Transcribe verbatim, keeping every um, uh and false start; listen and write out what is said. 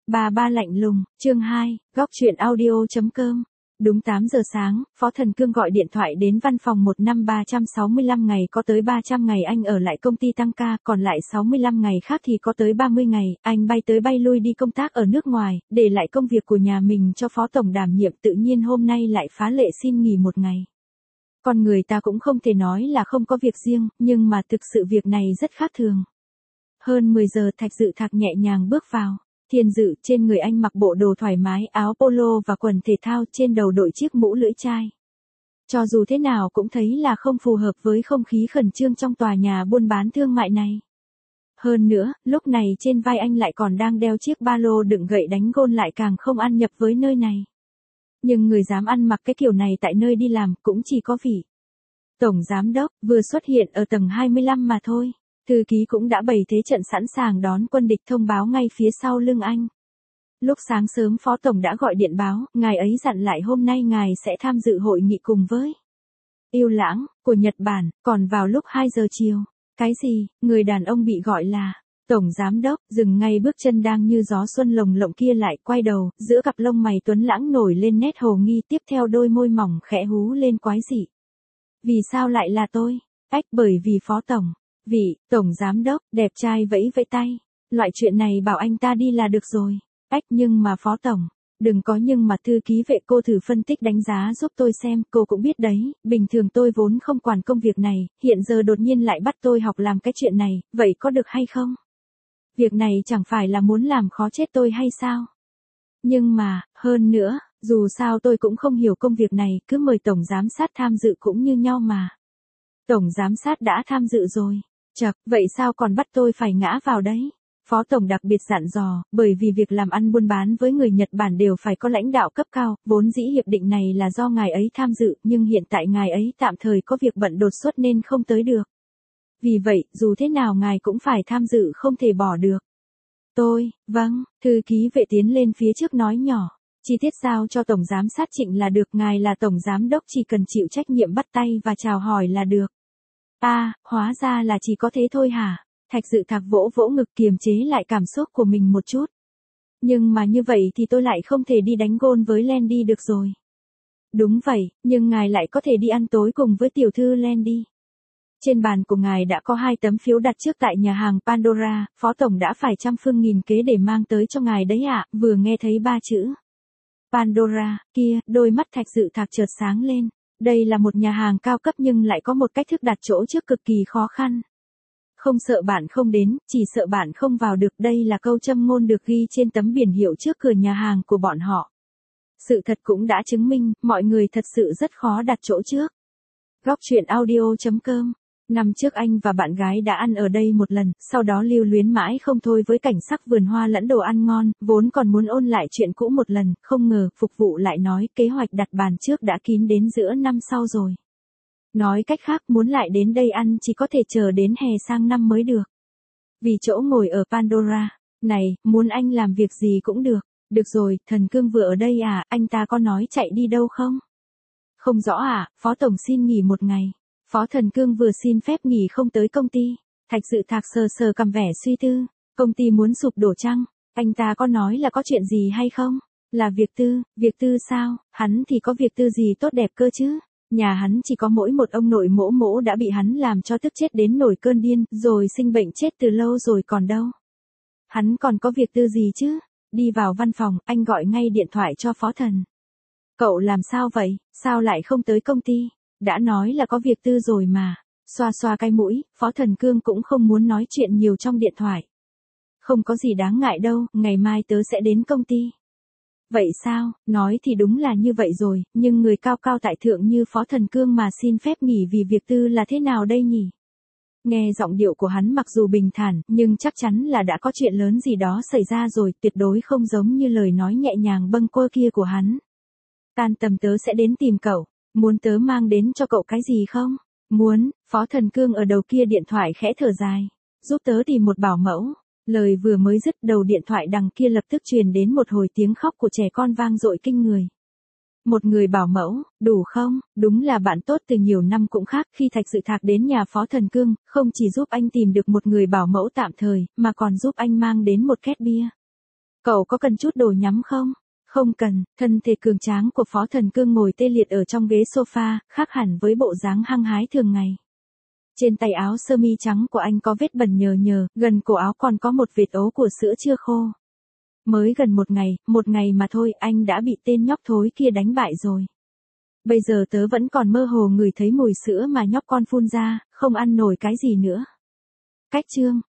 Bà ba lạnh lùng, chương hai, góc truyện audio.com. Đúng tám giờ sáng, Phó Thần Cương gọi điện thoại đến văn phòng một năm ba trăm sáu mươi lăm ngày có tới ba trăm ngày anh ở lại công ty tăng ca, còn lại sáu mươi lăm ngày khác thì có tới ba mươi ngày, anh bay tới bay lui đi công tác ở nước ngoài, để lại công việc của nhà mình cho Phó Tổng đảm nhiệm, tự nhiên hôm nay lại phá lệ xin nghỉ một ngày. Con người ta cũng không thể nói là không có việc riêng, nhưng mà thực sự việc này rất khác thường. Hơn mười giờ Thạch Dự Thạc nhẹ nhàng bước vào. Thiên Dự, trên người anh mặc bộ đồ thoải mái, áo polo và quần thể thao, trên đầu đội chiếc mũ lưỡi chai. Cho dù thế nào cũng thấy là không phù hợp với không khí khẩn trương trong tòa nhà buôn bán thương mại này. Hơn nữa, lúc này trên vai anh lại còn đang đeo chiếc ba lô đựng gậy đánh gôn, lại càng không ăn nhập với nơi này. Nhưng người dám ăn mặc cái kiểu này tại nơi đi làm cũng chỉ có vị Tổng Giám Đốc, vừa xuất hiện ở tầng hai mươi lăm mà thôi. Thư ký cũng đã bày thế trận sẵn sàng đón quân địch, thông báo ngay phía sau lưng anh. Lúc sáng sớm Phó Tổng đã gọi điện báo, ngài ấy dặn lại hôm nay ngài sẽ tham dự hội nghị cùng với Yêu Lãng của Nhật Bản, còn vào lúc hai giờ chiều. Cái gì? Người đàn ông bị gọi là Tổng Giám Đốc dừng ngay bước chân đang như gió xuân lồng lộng kia lại, quay đầu, giữa cặp lông mày tuấn lãng nổi lên nét hồ nghi, tiếp theo đôi môi mỏng khẽ hú lên quái dị. Vì sao lại là tôi? Ách, bởi vì Phó Tổng. Vị Tổng Giám Đốc đẹp trai vẫy vẫy tay. Loại chuyện này bảo anh ta đi là được rồi. Ách, nhưng mà Phó Tổng. Đừng có nhưng mà, thư ký Vệ, cô thử phân tích đánh giá giúp tôi xem, cô cũng biết đấy, bình thường tôi vốn không quản công việc này, hiện giờ đột nhiên lại bắt tôi học làm cái chuyện này, vậy có được hay không? Việc này chẳng phải là muốn làm khó chết tôi hay sao? Nhưng mà, hơn nữa, dù sao tôi cũng không hiểu công việc này, cứ mời Tổng Giám sát tham dự cũng như nhau mà. Tổng Giám sát đã tham dự rồi. Chậc, vậy sao còn bắt tôi phải ngã vào đấy? Phó Tổng đặc biệt dặn dò, bởi vì việc làm ăn buôn bán với người Nhật Bản đều phải có lãnh đạo cấp cao, vốn dĩ hiệp định này là do ngài ấy tham dự, nhưng hiện tại ngài ấy tạm thời có việc bận đột xuất nên không tới được. Vì vậy, dù thế nào ngài cũng phải tham dự, không thể bỏ được. Tôi, vâng, thư ký Vệ tiến lên phía trước nói nhỏ. Chi tiết giao cho Tổng Giám sát Trịnh là được, ngài là Tổng Giám Đốc chỉ cần chịu trách nhiệm bắt tay và chào hỏi là được. À, hóa ra là chỉ có thế thôi hả? Thạch Dự Thạc vỗ vỗ ngực kiềm chế lại cảm xúc của mình một chút. Nhưng mà như vậy thì tôi lại không thể đi đánh gôn với Landy được rồi. Đúng vậy, nhưng ngài lại có thể đi ăn tối cùng với tiểu thư Landy. Trên bàn của ngài đã có hai tấm phiếu đặt trước tại nhà hàng Pandora, Phó Tổng đã phải trăm phương nghìn kế để mang tới cho ngài đấy ạ. Vừa nghe thấy ba chữ Pandora kia, đôi mắt Thạch Dự Thạc chợt sáng lên. Đây là một nhà hàng cao cấp nhưng lại có một cách thức đặt chỗ trước cực kỳ khó khăn. Không sợ bạn không đến, chỉ sợ bạn không vào được, đây là câu châm ngôn được ghi trên tấm biển hiệu trước cửa nhà hàng của bọn họ. Sự thật cũng đã chứng minh, mọi người thật sự rất khó đặt chỗ trước. Góc truyện audio.com. Năm trước anh và bạn gái đã ăn ở đây một lần, sau đó lưu luyến mãi không thôi với cảnh sắc vườn hoa lẫn đồ ăn ngon, vốn còn muốn ôn lại chuyện cũ một lần, không ngờ, phục vụ lại nói, kế hoạch đặt bàn trước đã kín đến giữa năm sau rồi. Nói cách khác, muốn lại đến đây ăn chỉ có thể chờ đến hè sang năm mới được. Vì chỗ ngồi ở Pandora này, muốn anh làm việc gì cũng được. Được rồi, Thần Cương vừa ở đây à, anh ta có nói chạy đi đâu không? Không rõ à, Phó Tổng xin nghỉ một ngày. Phó Thần Cương vừa xin phép nghỉ không tới công ty. Thạch Dự Thạc sờ sờ cằm vẻ suy tư. Công ty muốn sụp đổ chăng? Anh ta có nói là có chuyện gì hay không? Là việc tư, việc tư sao? Hắn thì có việc tư gì tốt đẹp cơ chứ? Nhà hắn chỉ có mỗi một ông nội mỗ mỗ đã bị hắn làm cho tức chết đến nổi cơn điên, rồi sinh bệnh chết từ lâu rồi còn đâu. Hắn còn có việc tư gì chứ? Đi vào văn phòng, anh gọi ngay điện thoại cho Phó Thần. Cậu làm sao vậy? Sao lại không tới công ty? Đã nói là có việc tư rồi mà. Xoa xoa cái mũi, Phó Thần Cương cũng không muốn nói chuyện nhiều trong điện thoại. Không có gì đáng ngại đâu, ngày mai tớ sẽ đến công ty. Vậy sao? Nói thì đúng là như vậy rồi, nhưng người cao cao tại thượng như Phó Thần Cương mà xin phép nghỉ vì việc tư là thế nào đây nhỉ? Nghe giọng điệu của hắn mặc dù bình thản, nhưng chắc chắn là đã có chuyện lớn gì đó xảy ra rồi, tuyệt đối không giống như lời nói nhẹ nhàng bâng quơ kia của hắn. Tan tầm tớ sẽ đến tìm cậu, muốn tớ mang đến cho cậu cái gì không? Muốn, Phó Thần Cương ở đầu kia điện thoại khẽ thở dài. Giúp tớ tìm một bảo mẫu. Lời vừa mới dứt, đầu điện thoại đằng kia lập tức truyền đến một hồi tiếng khóc của trẻ con vang dội kinh người. Một người bảo mẫu, đủ không? Đúng là bạn tốt từ nhiều năm cũng khác. Khi Thạch Dự Thạc đến nhà Phó Thần Cương, không chỉ giúp anh tìm được một người bảo mẫu tạm thời, mà còn giúp anh mang đến một két bia. Cậu có cần chút đồ nhắm không? Không cần, thân thể cường tráng của Phó Thần Cương ngồi tê liệt ở trong ghế sofa, khác hẳn với bộ dáng hăng hái thường ngày. Trên tay áo sơ mi trắng của anh có vết bẩn nhờ nhờ, gần cổ áo còn có một vệt ố của sữa chưa khô. Mới gần một ngày, một ngày mà thôi, anh đã bị tên nhóc thối kia đánh bại rồi. Bây giờ tớ vẫn còn mơ hồ ngửi thấy mùi sữa mà nhóc con phun ra, không ăn nổi cái gì nữa. Cách chương